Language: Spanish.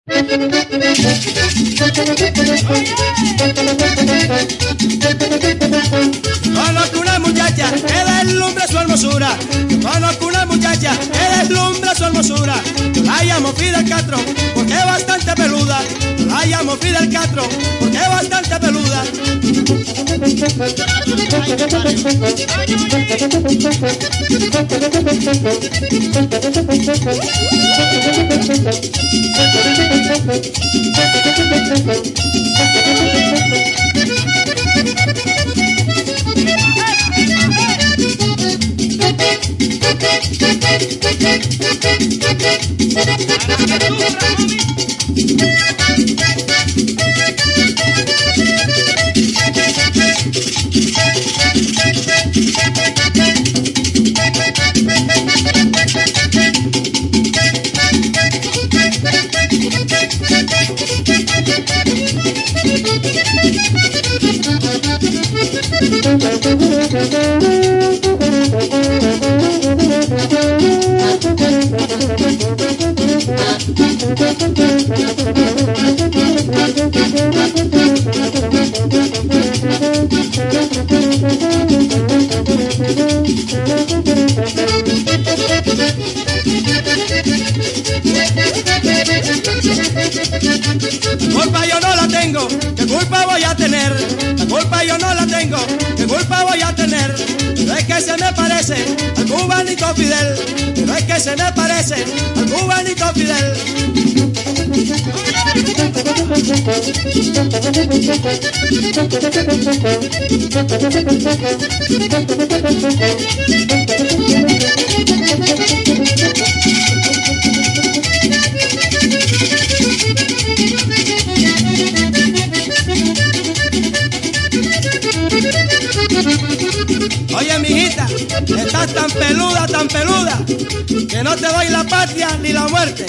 Conozco una muchacha que deslumbra su hermosura. Conozco una muchacha que deslumbra su hermosura. Yo la llamo Fidel Castro porque es bastante peluda. Yo la llamo Fidel Castro porque es bastante peluda. La culpa yo no la tengo, ¿qué culpa voy a tener? La culpa yo no la tengo, ¿qué culpa voy a tener? Pero es que se me parece al cubanito Fidel, pero es que se me parece al cubanito Fidel. Oye, mijita, estás tan peluda, que no te doy la patria ni la muerte.